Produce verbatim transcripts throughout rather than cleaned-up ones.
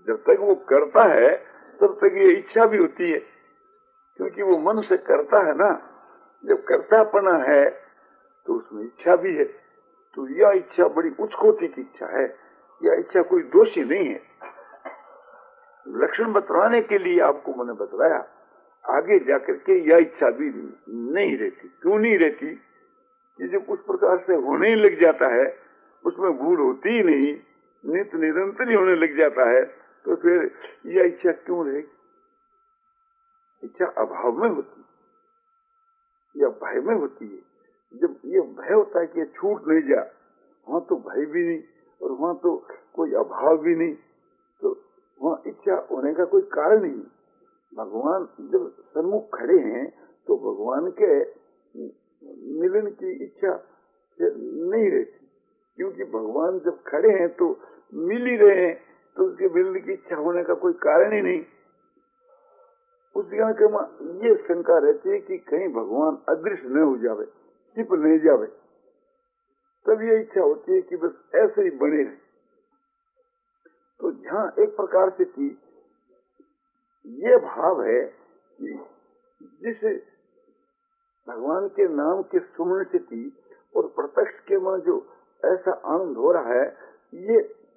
जब तक वो करता है तब तक ये इच्छा भी होती है, क्योंकि वो मन से करता है ना। जब कर्तापना है तो उसमें इच्छा भी है। तो यह इच्छा बड़ी उच्च कोटि की इच्छा है, यह इच्छा कोई दोषी नहीं है। लक्षण बतलाने के लिए आपको मैंने बतलाया, आगे जाकर के यह इच्छा भी नहीं रहती। क्यों नहीं रहती? कि जब उस प्रकार से होने ही लग जाता है, उसमें भूल होती ही नहीं, नित्य निरंतर ही होने लग जाता है, तो फिर यह इच्छा क्यों रहेगी? इच्छा अभाव में होती है या भय में होती है। जब ये भय होता है कि ये छूट नहीं जा, वहां तो भय भी नहीं और वहां तो कोई अभाव भी नहीं, तो वहां इच्छा होने का कोई कारण ही नहीं। भगवान जब सन्मुख खड़े हैं तो भगवान के मिलन की इच्छा नहीं रहती, क्योंकि भगवान जब खड़े हैं तो मिल ही रहे हैं, तो उसके मिलने की इच्छा होने का कोई कारण ही नहीं। उस जगह के ये शंका रहती है कि कहीं भगवान अदृश्य न हो जावे, छिप नहीं जावे, तब ये इच्छा होती है कि बस ऐसे ही बने रहे। तो जहाँ एक प्रकार से थी ये भाव है कि जिस भगवान के नाम के सुमरण से थी और प्रत्यक्ष के में जो ऐसा आनंद हो रहा है, ये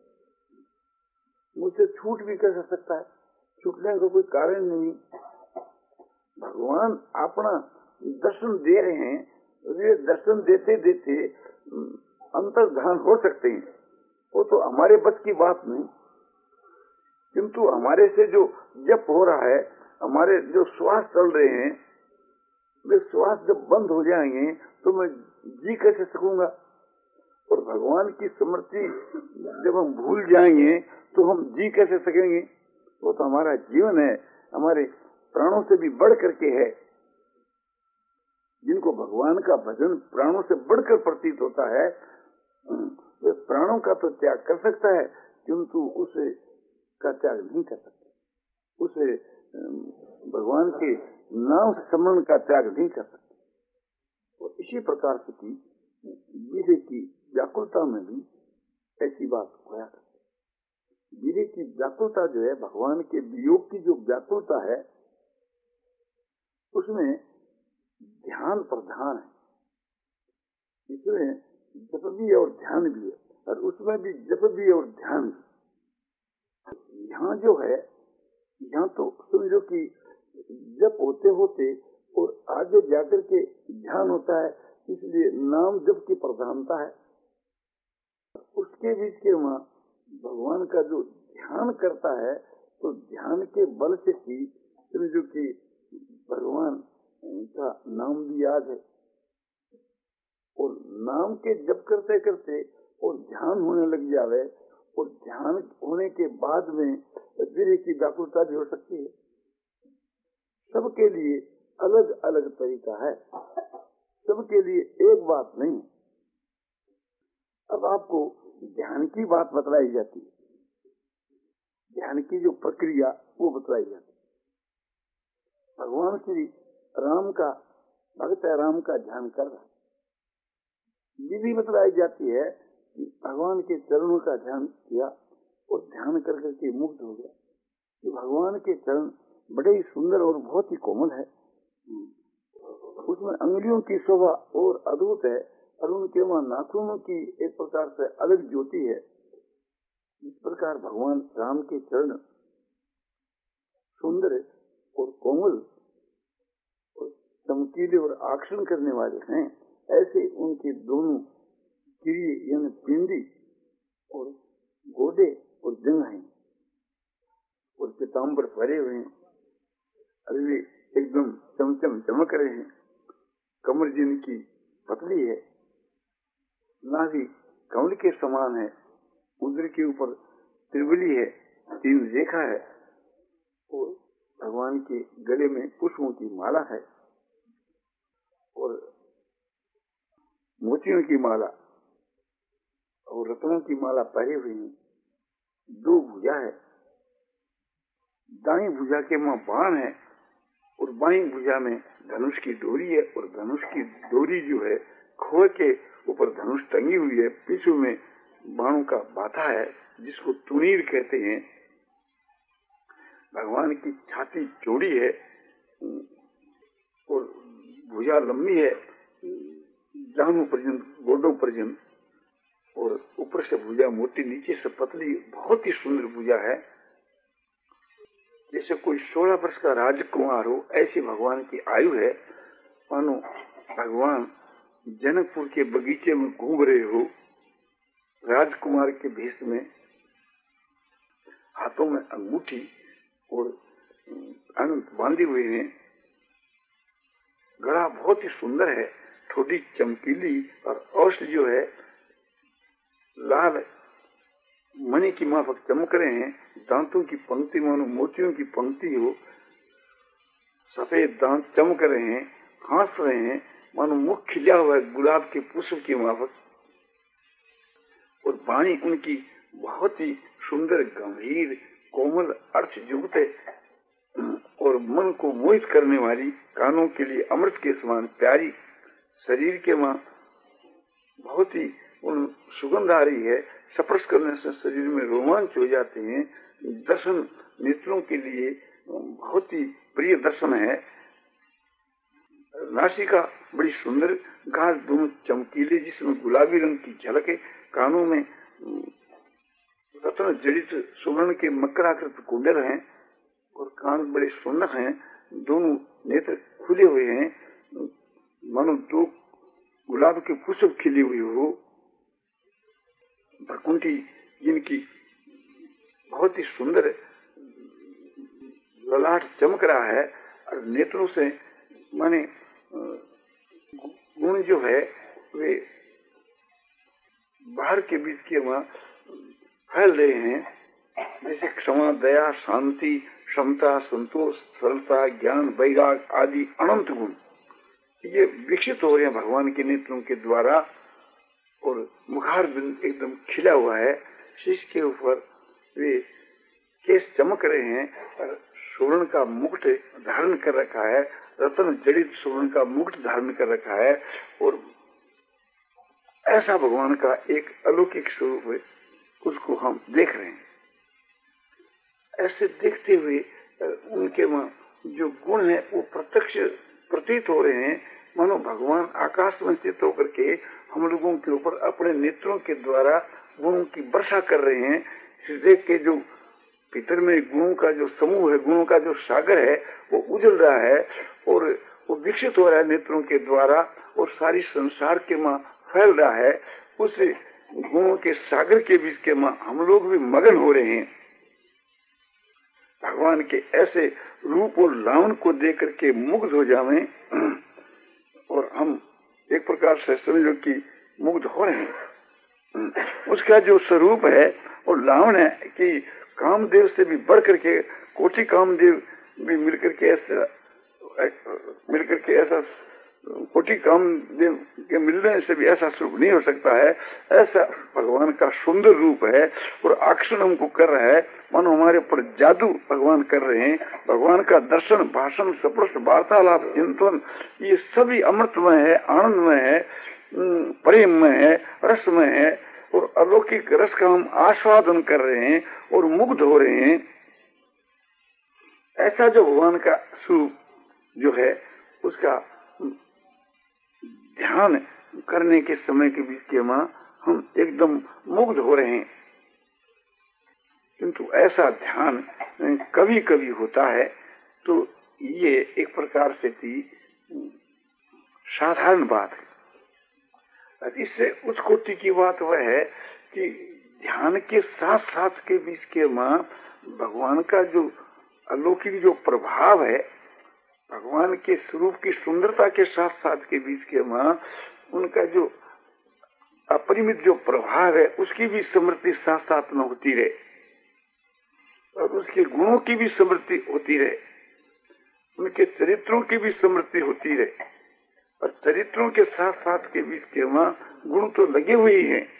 मुझसे छूट भी कैसे सकता है? छूटने का कोई कारण नहीं। भगवान अपना दर्शन दे रहे हैं, ये दर्शन देते देते अंतर्धान हो सकते हैं, वो तो हमारे बस की बात नहीं। किंतु हमारे से जो जप हो रहा है, हमारे जो श्वास चल रहे हैं, वे श्वास जब बंद हो जाएंगे तो मैं जी कैसे सकूंगा? और भगवान की स्मृति जब हम भूल जाएंगे तो हम जी कैसे सकेंगे? वो तो हमारा जीवन है, हमारे प्राणों से भी बढ़ करके है। जिनको भगवान का भजन प्राणों से बढ़कर प्रतीत होता है, वे प्राणों का तो त्याग कर सकता है, किंतु उसे का त्याग नहीं कर सकता। उसे भगवान के नाम स्मरण का त्याग नहीं कर सकता। और इसी प्रकार से की वीर्य की व्याकुलता में भी ऐसी बात होया करती है। वीर्य की व्याकुलता जो है, भगवान के वियोग की जो व्याकुलता है, उसमें ध्यान प्रधान है। इसमें जप भी और ध्यान भी है, और उसमें भी जप भी और ध्यान भी। यहाँ जो है, यहाँ तो समझो कि जप होते होते और आगे जाकर के ध्यान होता है, इसलिए नाम जप की प्रधानता है। उसके बीच के वहाँ भगवान का जो ध्यान करता है, तो ध्यान के बल से ही समझो कि भगवान का नाम भी याद है, और नाम के जप करते करते और ध्यान होने लग जावे, और ध्यान होने के बाद में वीर्य की व्याकुलता भी हो सकती है। सबके लिए अलग अलग तरीका है, सबके लिए एक बात नहीं। अब आपको ध्यान की बात बतलाई जाती है, ध्यान की जो प्रक्रिया वो बतलाई जाती है। भगवान श्री राम का भक्त राम का ध्यान कर रहा है, ये भी बतलाई जाती है कि भगवान के चरणों का ध्यान किया और ध्यान कर करके मुक्त हो गया। कि भगवान के चरण बड़े ही सुंदर और बहुत ही कोमल है, उसमें अंगुलियों की शोभा और अद्भुत है, और उनके वहाँ नाखूनों की एक प्रकार से अलग ज्योति है। इस प्रकार भगवान राम के चरण सुंदर और कोमल और चमकीले और आकर्षण करने वाले हैं, ऐसे उनके दोनों किरी यानी पिंडी और गोडे और जंघाएं और पीताम्बर भरे हुए हैं, अरे एकदम चमचम चमक रहे हैं। कमर जिनकी पतली है, नाभि कमल के समान है, उदर के ऊपर त्रिवली है, तीन रेखा है, और भगवान के गले में पुष्पों की माला है और मोतियों की माला और रत्नों की माला पहरी हुई है। दो भुजा है, दाई भुजा के वहां बाण है और बाई भुजा में धनुष की डोरी है, और धनुष की डोरी जो है खोए के ऊपर धनुष टंगी हुई है, पीछू में बाणों का बाथा है जिसको तुनीर कहते हैं। भगवान की छाती चौड़ी है और भुजा लंबी है, जांघों पर्यंत, गोडों पर्यंत, और ऊपर से भुजा मोटी, नीचे से पतली, बहुत ही सुंदर भुजा है। जैसे कोई सोलह वर्ष का राजकुमार हो, ऐसी भगवान की आयु है। मानो भगवान जनकपुर के बगीचे में घूम रहे हो, राजकुमार के भेष में, हाथों में अंगूठी और अनंत बांधे हुए हैं। गला बहुत ही सुंदर है, थोड़ी चमकीली, और औषध जो है लाल मणि की माफक चमक रहे हैं। दांतों की पंक्ति मानो मोतियों की पंक्ति हो, सफेद दांत चमक रहे हैं, हंस रहे हैं मानो मुख खिला हुआ है गुलाब के पुष्प की माफक। और वाणी उनकी बहुत ही सुंदर, गंभीर, कोमल, अर्थ युक्त और मन को मोहित करने वाली, कानों के लिए अमृत के समान प्यारी, शरीर के मां बहुत ही उन सुगंध आ रही है, स्पर्श करने से शरीर में रोमांच हो जाते हैं। दर्शन नेत्रों के लिए बहुत ही प्रिय दर्शन है। नासिका बड़ी सुंदर, गाल दोनों चमकीले जिसमें गुलाबी रंग की झलक है, कानों में रत्न जड़ित सुवर्ण के मकराकृत कुंडल हैं और कान बड़े सुंदर हैं। दोनों नेत्र खुले हुए हैं, मानो दो गुलाब के पुष्प खिले हुए हो। भकुंठी जिनकी बहुत ही सुंदर ललाट चमक रहा है, और नेत्रों से माने गुण जो है वे बाहर के बीच के वहां फैल रहे हैं, जैसे क्षमा, दया, शांति, क्षमता, संतोष, सरलता, ज्ञान, वैराग आदि अनंत गुण ये विकसित हो रहे हैं भगवान के नेत्रों के द्वारा। और मुखार बिंद एकदम खिला हुआ है, शीश के ऊपर वे केस चमक रहे हैं, और सुवर्ण का मुकुट धारण कर रखा है, रत्न जड़ित सुवर्ण का मुकुट धारण कर रखा है। और ऐसा भगवान का एक अलौकिक स्वरूप है, उसको हम देख रहे हैं। ऐसे देखते हुए उनके जो गुण है वो प्रत्यक्ष प्रतीत हो रहे हैं, मानो भगवान आकाश में स्थित होकर के हम लोगों के ऊपर अपने नेत्रों के द्वारा गुणों की वर्षा कर रहे हैं। हृदय के जो भीतर में गुणों का जो समूह है, गुणों का जो सागर है, वो उजल रहा है और वो विकसित हो रहा है नेत्रों के द्वारा, और सारी संसार के मां फैल रहा है। उस गुणों के सागर के बीच के मां हम लोग भी मगन हो रहे हैं। भगवान के ऐसे रूप और लावण को देख करके मुग्ध हो जावें, और हम एक प्रकार से समझो कि मुग्ध हो रहे हैं। उसका जो स्वरूप है और लावण है कि कामदेव से भी बढ़ करके, कोटि कामदेव भी मिलकर के ऐसा मिलकर के ऐसा कोटि कामदेव के मिलने से भी ऐसा स्वरूप नहीं हो सकता है। ऐसा भगवान का सुंदर रूप है और आकर्षण हमको कर रहा है, मानो हमारे ऊपर जादू भगवान कर रहे हैं। भगवान का दर्शन, भाषण, स्पर्श, वार्तालाप, चिंतन ये सभी अमृतमय है, आनंदमय है, प्रेममय है, रसमय है, और अलौकिक रस का हम आस्वादन कर रहे हैं और मुग्ध हो रहे हैं। ऐसा जो भगवान का स्वरूप जो है उसका ध्यान करने के समय के बीच के मां हम एकदम मुग्ध हो रहे हैं। किंतु ऐसा ध्यान कभी कभी होता है, तो ये एक प्रकार से थी साधारण बात है। इससे उच्च कोटि की बात वह है कि ध्यान के साथ साथ के बीच के मां भगवान का जो अलौकिक जो प्रभाव है, भगवान के स्वरूप की सुंदरता के साथ साथ के बीच के मां उनका जो अपरिमित जो प्रभाव है उसकी भी स्मृति साथ साथ में होती रहे, और उसके गुणों की भी स्मृति होती रहे, उनके चरित्रों की भी स्मृति होती रहे। और चरित्रों के साथ साथ के बीच के मां गुण तो लगे हुए ही हैं।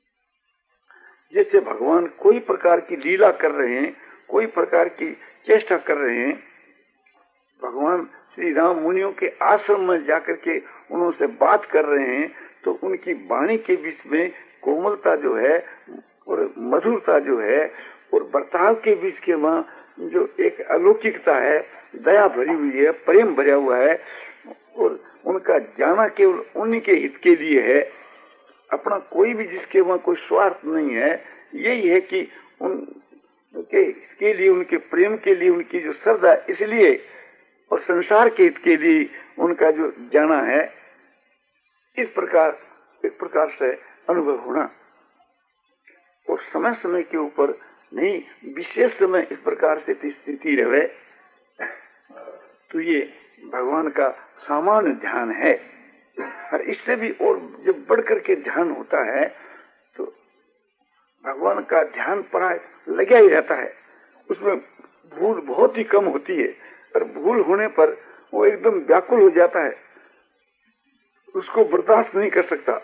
जैसे भगवान कोई प्रकार की लीला कर रहे हैं, कोई प्रकार की चेष्टा कर रहे हैं। भगवान श्री राम मुनियों के आश्रम में जाकर के उनसे बात कर रहे हैं, तो उनकी वाणी के बीच में कोमलता जो है और मधुरता जो है, और बर्ताव के बीच के वहां जो एक अलौकिकता है, दया भरी हुई है, प्रेम भरा हुआ है, और उनका जाना केवल उन्हीं के हित के लिए है, अपना कोई भी जिसके वहां कोई स्वार्थ नहीं है। यही है कि उनके इसके लिए, उनके प्रेम के लिए, उनकी जो श्रद्धा, इसलिए और संसार के हित के लिए उनका जो जाना है, इस प्रकार एक प्रकार से अनुभव होना। और समय समय के ऊपर नहीं, विशेष समय इस प्रकार से स्थिति रहे, तो ये भगवान का सामान्य ध्यान है। और इससे भी और जब बढ़कर के ध्यान होता है तो भगवान का ध्यान प्राय लगा ही रहता है, उसमें भूल बहुत ही कम होती है। और भूल होने पर वो एकदम व्याकुल हो जाता है, उसको बर्दाश्त नहीं कर सकता।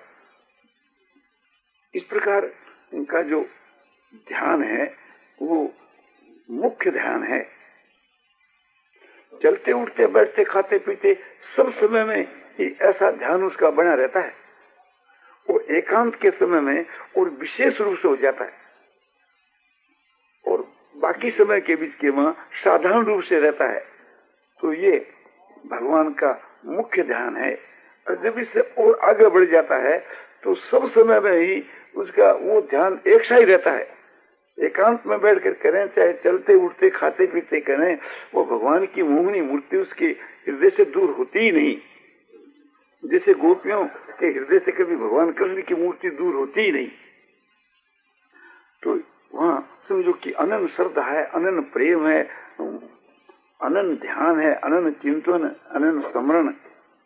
इस प्रकार इनका जो ध्यान है वो मुख्य ध्यान है। चलते उठते बैठते खाते पीते सब समय में ही ऐसा ध्यान उसका बना रहता है। वो एकांत के समय में और विशेष रूप से हो जाता है, और बाकी समय के बीच के वहां साधारण रूप से रहता है। तो ये भगवान का मुख्य ध्यान है। और जब इससे और आगे बढ़ जाता है तो सब समय में ही उसका वो ध्यान एक सा ही रहता है। एकांत में बैठकर करें, चाहे चलते उठते खाते पीते करें, वो भगवान की मोहनी मूर्ति उसके हृदय से दूर होती ही नहीं। जैसे गोपियों के हृदय से कभी भगवान कृष्ण की मूर्ति दूर होती ही नहीं। तो वहाँ समझो कि अनंत श्रद्धा है, अनंत प्रेम है, अनंत ध्यान है, अनंत चिंतन, अनंत स्मरण।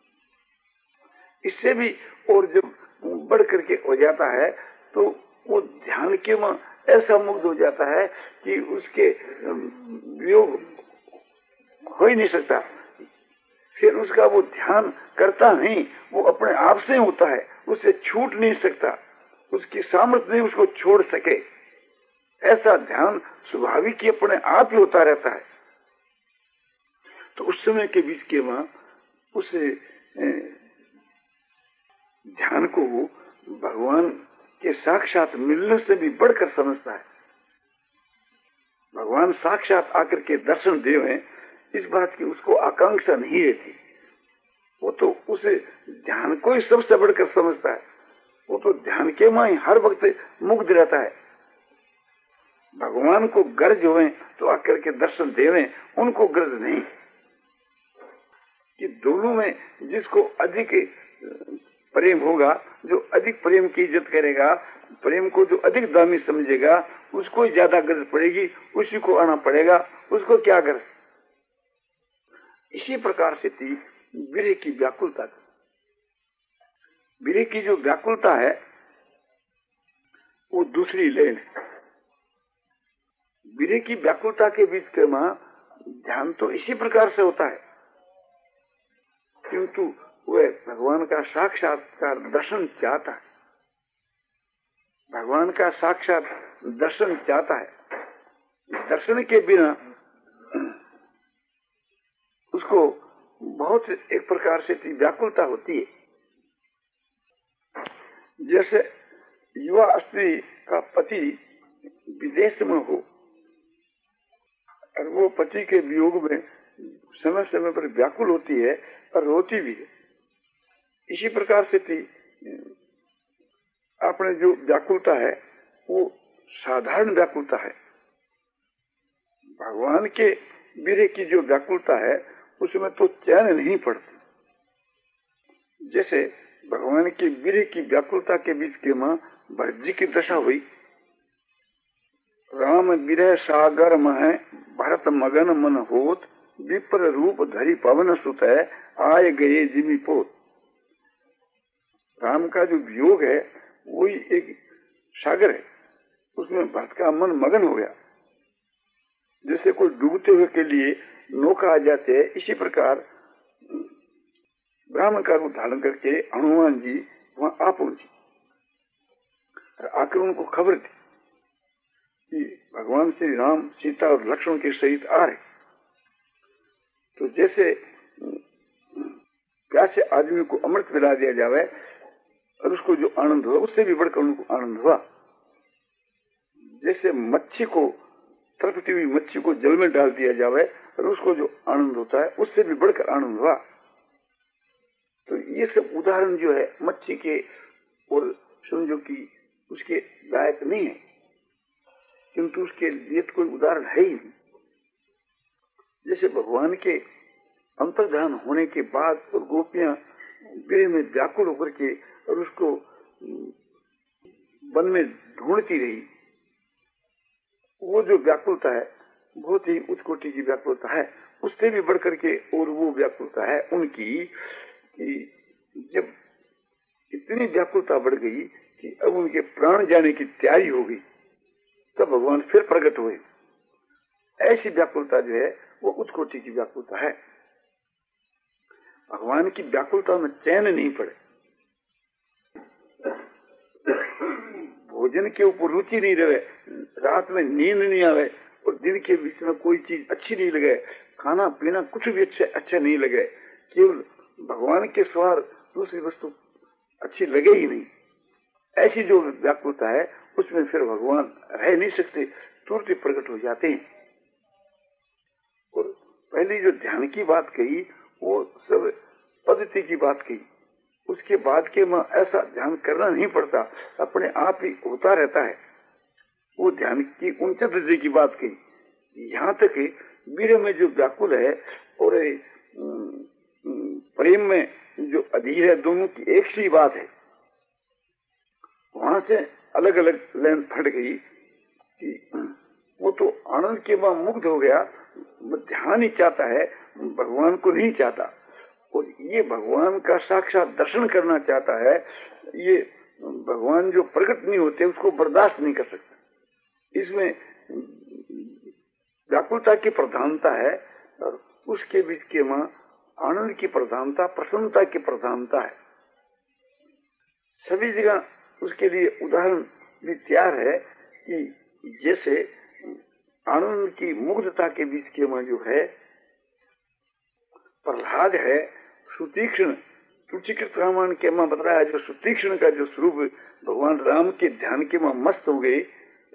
इससे भी और जब बढ़ करके हो जाता है तो वो ध्यान के में ऐसा मुग्ध हो जाता है कि उसके वियोग हो ही नहीं सकता। फिर उसका वो ध्यान करता नहीं, वो अपने आप से होता है, उससे छूट नहीं सकता, उसकी सामर्थ्य नहीं उसको छोड़ सके। ऐसा ध्यान स्वाभाविक ही अपने आप ही होता रहता है। तो उस समय के बीच के वहां उस ध्यान को वो भगवान के साक्षात मिलने से भी बढ़कर समझता है। भगवान साक्षात आकर के दर्शन देवे, इस बात की उसको आकांक्षा नहीं रहती। वो तो उसे ध्यान को ही सबसे बढ़कर समझता है। वो तो ध्यान के में हर वक्त मुग्ध रहता है। भगवान को गर्ज हुए तो आकर के दर्शन देवे, उनको गर्ज नहीं। कि दोनों में जिसको अधिक प्रेम होगा, जो अधिक प्रेम की इज्जत करेगा, प्रेम को जो अधिक दामी समझेगा, उसको ही ज्यादा गर्ज पड़ेगी, उसी को आना पड़ेगा, उसको क्या गर्ज। इसी प्रकार से थी विरह की व्याकुलता। विरह की जो व्याकुलता है वो दूसरी लेन है। विरह की व्याकुलता के बीच के मां ध्यान तो इसी प्रकार से होता है, किंतु वह भगवान का साक्षात्कार दर्शन चाहता है। भगवान का साक्षात दर्शन चाहता है। दर्शन के बिना उसको बहुत एक प्रकार से व्याकुलता होती है। जैसे युवा स्त्री का पति विदेश में हो और वो पति के वियोग में समय समय पर व्याकुल होती है और रोती भी है। इसी प्रकार से थी आपने जो व्याकुलता है वो साधारण व्याकुलता है। भगवान के विरह की जो व्याकुलता है उसमें तो चैन नहीं पड़ती। जैसे भगवान की विरह की व्याकुलता के बीच के मां भरत जी की दशा हुई। राम विरह सागर मह भरत मगन मन होत, विप्र रूप धरी पवन सुत है, आए गए जिमी पोत। राम का जो वियोग है वही एक सागर है, उसमें भरत का मन मगन हो गया। जैसे कोई डूबते हुए के लिए नौका आ जाते है, इसी प्रकार ब्राह्मण का रूप धारण करके हनुमान जी वहां आ पहुंची। आकर उनको खबर दी कि भगवान श्री राम सीता और लक्ष्मण के सहित आ रहे। तो जैसे प्यासे आदमी को अमृत पिला दिया जावे और उसको जो आनंद हुआ उससे भी बढ़कर उनको आनंद हुआ। जैसे मच्छी को तड़पती हुई मच्छी को जल में डाल दिया जावे और उसको जो आनंद होता है उससे भी बढ़कर आनंद हुआ। तो ये सब उदाहरण जो है मच्छी के और समझो कि उसके लायक नहीं है, किंतु उसके लिए तो कोई उदाहरण है ही नहीं। जैसे भगवान के अंतर्ध्यान होने के बाद और गोपियां गृह में व्याकुल होकर के और उसको वन में ढूंढती रही, वो जो व्याकुलता है बहुत ही उच्च कोटि की व्याकुलता है। उससे भी बढ़कर के और वो व्याकुलता है उनकी कि जब इतनी व्याकुलता बढ़ गई कि अब उनके प्राण जाने की तैयारी हो गई, तब भगवान फिर प्रकट हुए। ऐसी व्याकुलता जो है वो उच्च कोटि की व्याकुलता है। भगवान की व्याकुलता में चैन नहीं पड़े, भोजन के ऊपर रुचि नहीं रहे, रात में नींद नहीं आवे और दिन के बीच में कोई चीज अच्छी नहीं लगे, खाना पीना कुछ भी अच्छे अच्छा नहीं लगे, केवल भगवान के सवार दूसरी वस्तु अच्छी लगे ही नहीं। ऐसी जो व्याकुलता है उसमें फिर भगवान रह नहीं सकते, तुरंत ही प्रकट हो जाते हैं। और पहली जो ध्यान की बात कही वो सब पद्धति की बात कही, उसके बाद के में ऐसा ध्यान करना नहीं पड़ता, अपने आप ही होता रहता है। वो ध्यान की उनचत दर्जे की बात कही। यहाँ तक वीर में जो व्याकुल है और प्रेम में जो अधीर है, दोनों की एक सी बात है। वहां से अलग अलग लाइन फट गई कि वो तो आनंद के बाद मुग्ध हो गया, ध्यान ही चाहता है, भगवान को नहीं चाहता। और ये भगवान का साक्षात दर्शन करना चाहता है, ये भगवान जो प्रकट नहीं होते उसको बर्दाश्त नहीं कर सकता। इसमें व्याकुलता की प्रधानता है और उसके बीच के मां आनंद की प्रधानता, प्रसन्नता की प्रधानता है। सभी जगह उसके लिए उदाहरण भी तैयार है कि जैसे आनंद की मुग्धता के बीच के मां जो है प्रहलाद है, सुतीक्ष्ण तुचिकृत रामायण के मां बताया, जो सुतीक्ष्ण का जो स्वरूप भगवान राम के ध्यान के मां मस्त हो गए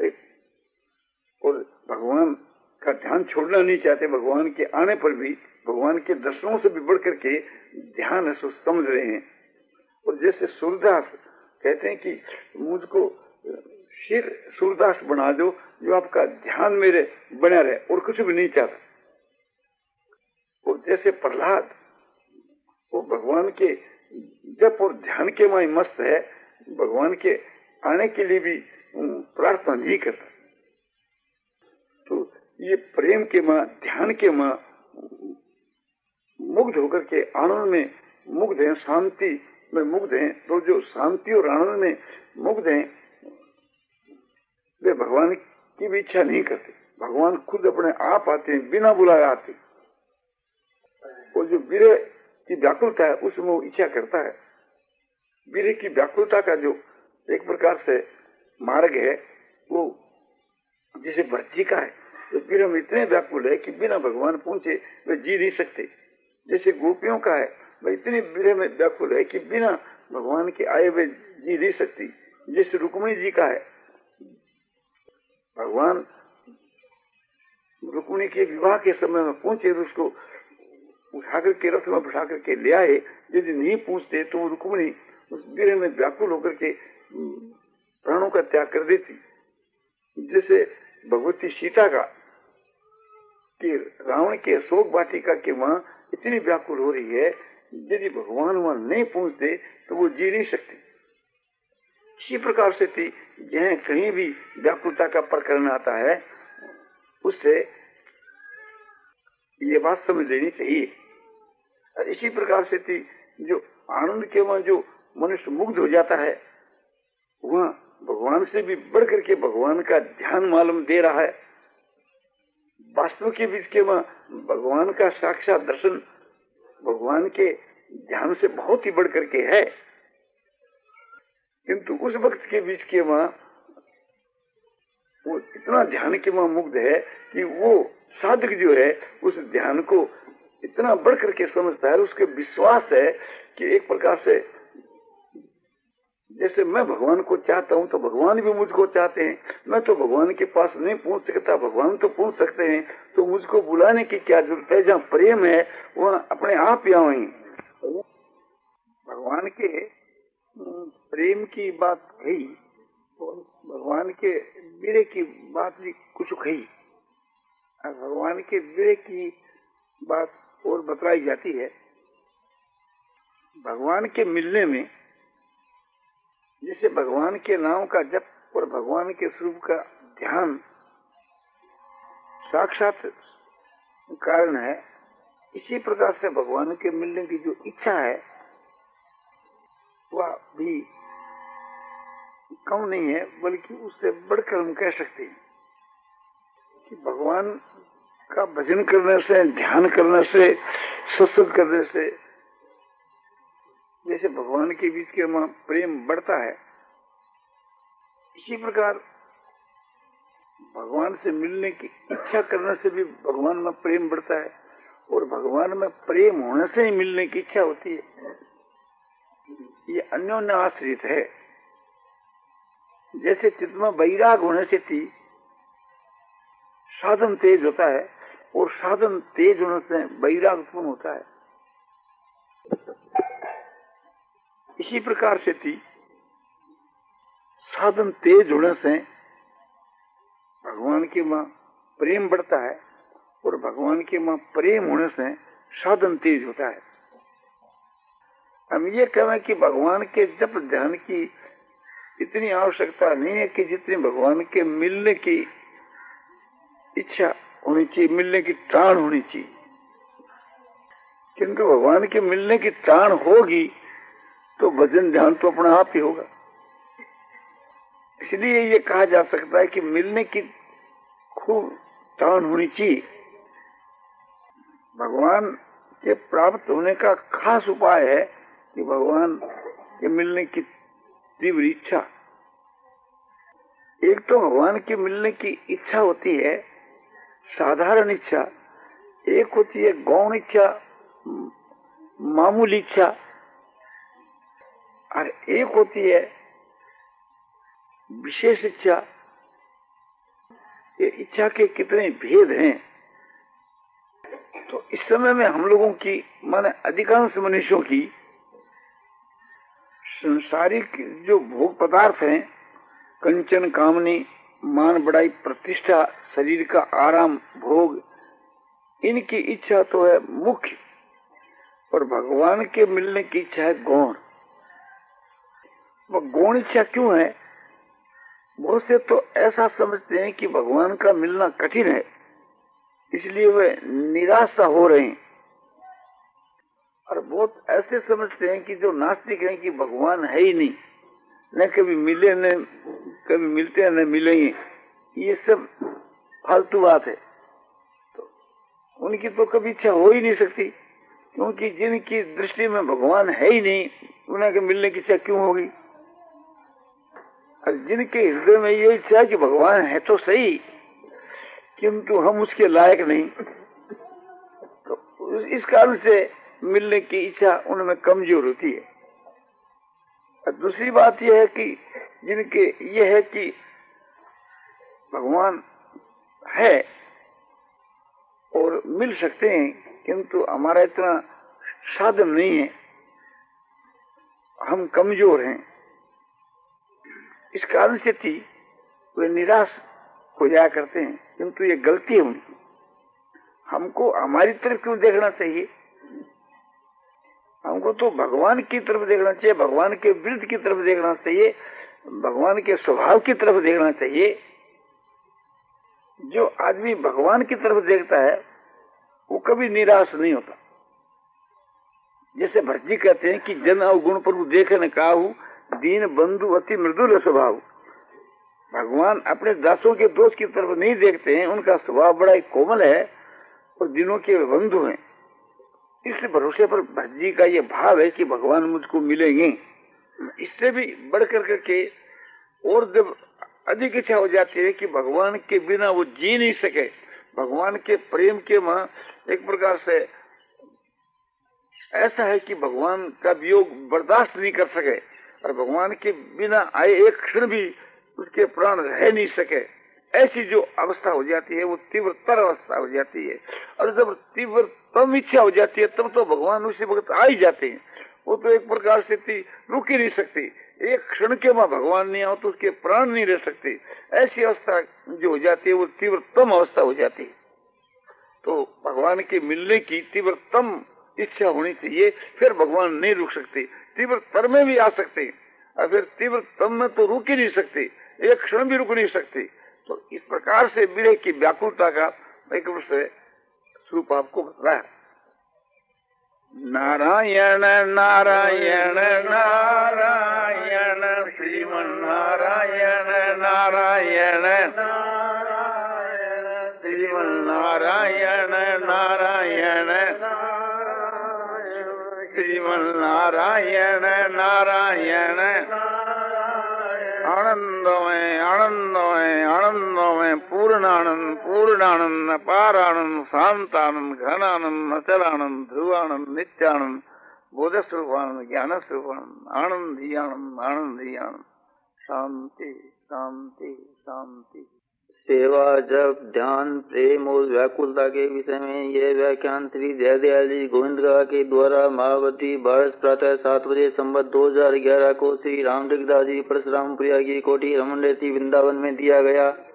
और भगवान का ध्यान छोड़ना नहीं चाहते। भगवान के आने पर भी भगवान के दर्शनों से भी बढ़कर के ध्यान है सो समझ रहे हैं। और जैसे सूरदास कहते हैं कि मुझको सिर सूरदास बना दो, जो आपका ध्यान मेरे बना रहे और कुछ भी नहीं चाहता। और जैसे प्रहलाद वो भगवान के जप और ध्यान के मां मस्त है, भगवान के आने के लिए भी प्रार्थना नहीं करता। तो ये प्रेम के मां, ध्यान के मां मुग्ध होकर के आनंद में मुग्ध है, शांति में मुग्ध है। तो जो शांति और आनंद में मुग्ध है वे भगवान की भी इच्छा नहीं करते, भगवान खुद अपने आप आते हैं, बिना बुलाए आते। और जो विरह की व्याकुलता है उसमें वो इच्छा करता है। विरह की व्याकुलता का जो एक प्रकार से मार्ग है वो जैसे भज्जी का है, तो विरह में इतने व्याकुल है कि बिना भगवान पहुंचे वे जी नहीं सकते। जैसे गोपियों का है, वह इतनी विरह में व्याकुल है कि बिना भगवान के आए वे जी नहीं सकती। जैसे रुक्मिणी जी का है, भगवान रुक्मिणी के विवाह के समय में पहुंचे, उसको उठाकर के रथ में बैठा करके ले आए। यदि नहीं पूछते तो रुक्मिणी उस विरह में व्याकुल होकर के प्राणों का त्याग कर देती। जैसे भगवती सीता का कि रावण के अशोक वाटिका के वहां इतनी व्याकुल हो रही है, यदि भगवान वहां नहीं पहुंचते तो वो जी नहीं सकती। इसी प्रकार से थी जहाँ कहीं भी व्याकुलता का प्रकरण आता है उससे ये बात समझ लेनी चाहिए। और इसी प्रकार से थी जो आनंद के वहां जो मनुष्य मुग्ध हो जाता है, वहां भगवान से भी बढ़ करके भगवान का ध्यान मालूम दे रहा है। वास्तव के बीच के वहां भगवान का साक्षात दर्शन भगवान के ध्यान से बहुत ही बढ़ करके है, किंतु उस वक्त के बीच के वहां वो इतना ध्यान के वहां मुग्ध है कि वो साधक जो है उस ध्यान को इतना बढ़ करके समझता है, उसके विश्वास है कि एक प्रकार से जैसे मैं भगवान को चाहता हूँ तो भगवान भी मुझको चाहते हैं। मैं तो भगवान के पास नहीं पहुँच सकता, भगवान तो पहुँच सकते हैं, तो मुझको बुलाने की क्या जरूरत है? जहाँ प्रेम है वहाँ अपने आप यहाँ वहीं भगवान के प्रेम की बात कही और भगवान के विरह की बात भी कुछ कही। भगवान के विरह की बात और बतलाई जाती है। भगवान के मिलने में जैसे भगवान के नाम का जप और भगवान के स्वरूप का ध्यान साक्षात कारण है, इसी प्रकार से भगवान के मिलने की जो इच्छा है वह भी कम नहीं है, बल्कि उससे बढ़कर हम कह सकते हैं कि भगवान का भजन करने से, ध्यान करने से, सत्संग करने से जैसे भगवान के बीच के वहां प्रेम बढ़ता है, इसी प्रकार भगवान से मिलने की इच्छा करने से भी भगवान में प्रेम बढ़ता है और भगवान में प्रेम होने से ही मिलने की इच्छा होती है। ये अन्योन्य आश्रित है। जैसे चित्त में वैराग होने से थी साधन तेज होता है और साधन तेज होने से वैराग उत्पन्न होता है, इसी प्रकार से थी साधन तेज होने से भगवान के मां प्रेम बढ़ता है और भगवान के मां प्रेम होने से साधन तेज होता है। हम ये कहें कि भगवान के जप ध्यान की इतनी आवश्यकता नहीं है कि जितनी भगवान के मिलने की इच्छा होनी चाहिए, मिलने की टाण होनी चाहिए। किंतु भगवान के मिलने की टाण होगी तो भजन ध्यान तो अपना आप ही होगा। इसलिए ये कहा जा सकता है कि मिलने की खूब टाण होनी चाहिए। भगवान के प्राप्त होने का खास उपाय है कि भगवान के मिलने की तीव्र इच्छा। एक तो भगवान के मिलने की इच्छा होती है साधारण इच्छा, एक होती है गौण इच्छा, मामूली इच्छा, और एक होती है विशेष इच्छा। ये इच्छा के कितने भेद हैं। तो इस समय में हम लोगों की माने अधिकांश मनुष्यों की संसारिक जो भोग पदार्थ हैं, कंचन कामनी, मान बढ़ाई, प्रतिष्ठा, शरीर का आराम, भोग, इनकी इच्छा तो है मुख्य और भगवान के मिलने की इच्छा है गौण। वह गौण इच्छा क्यों है? बहुत से तो ऐसा समझते हैं कि भगवान का मिलना कठिन है, इसलिए वे निराशा हो रहे हैं। और बहुत ऐसे समझते हैं कि जो नास्तिक हैं कि भगवान है ही नहीं, न कभी मिले, न कभी मिलते हैं, न मिलेंगे। ये सब फालतू बात है। तो उनकी तो कभी इच्छा हो ही नहीं सकती, क्योंकि जिनकी दृष्टि में भगवान है ही नहीं, उन्हें मिलने की इच्छा क्यों होगी? और जिनके हृदय में ये इच्छा है कि भगवान है तो सही, किंतु हम उसके लायक नहीं, तो इस कारण से मिलने की इच्छा उनमें कमजोर होती है। और दूसरी बात यह है कि जिनके ये है कि भगवान है और मिल सकते हैं, किंतु हमारा इतना साधन नहीं है, हम कमजोर हैं, इस कारण से थी वे निराश हो जाया करते हैं। किंतु ये गलती है उनकी। हमको हमारी तरफ क्यों देखना चाहिए? हमको तो भगवान की तरफ देखना चाहिए, भगवान के विरुद्ध की तरफ देखना चाहिए, भगवान के स्वभाव की तरफ देखना चाहिए। जो आदमी भगवान की तरफ देखता है वो कभी निराश नहीं होता। जैसे भट्ट कहते हैं कि जन अवगुण प्रभु देखे न काहू, दीन बंधु अति मृदुल स्वभाव। भगवान अपने दासों के दोष की तरफ नहीं देखते हैं, उनका स्वभाव बड़ा ही कोमल है और दिनों के बंधु हैं। इस भरोसे पर भट्ट जी का ये भाव है कि भगवान मुझको मिलेंगे। इससे भी बढ़कर करके और जब अधिक इच्छा हो जाती है कि भगवान के बिना वो जी नहीं सके, भगवान के प्रेम के मां एक प्रकार से ऐसा है कि भगवान का वियोग बर्दाश्त नहीं कर सके, और भगवान के बिना आए एक क्षण भी उसके प्राण रह नहीं सके, ऐसी जो अवस्था हो जाती है वो तीव्रतर अवस्था हो जाती है। और जब तीव्रतम इच्छा हो जाती है तब तो भगवान उसी वक्त आ ही जाते हैं। वो तो एक प्रकार से रुक ही नहीं सकती, एक क्षण के बाद भगवान नहीं आओ तो उसके प्राण नहीं रह सकते। ऐसी अवस्था जो हो जाती है वो तीव्रतम अवस्था हो जाती है। तो भगवान के मिलने की तीव्रतम इच्छा होनी चाहिए, फिर भगवान नहीं रुक सकते। तीव्रतर में भी आ सकते और फिर तीव्रतम में तो रुक ही नहीं सकते, एक क्षण भी रुक नहीं सकते। तो इस प्रकार से विरह की व्याकुलता का एक स्वरूप आपको बताया। नारायण नारायण नारायण श्रीमन नारायण नारायण नारायण श्रीमन नारायण नारायण श्रीमन नारायण नारायण आनंदमय आनंदमय आनंदमय पूर्णानंद पूर्णानंद पारानंद शांतानंद घनानंद अचलानंद ध्रुवानंद नित्यानंद बोध स्वरूपानंद ज्ञान स्वरूपानंद आनंद ही आनंद आनंद ही आनंद शांति शांति शांति। सेवा जप ध्यान प्रेम और व्याकुलता के विषय में यह व्याख्यान श्री जयदयाल जी गोविंदगा के द्वारा महावती भारत प्रातः सात बजे संवत दो हजार ग्यारह को श्री रामकृष्णदास जी परशुराम प्रिया की कोठी रमन वृंदावन में दिया गया।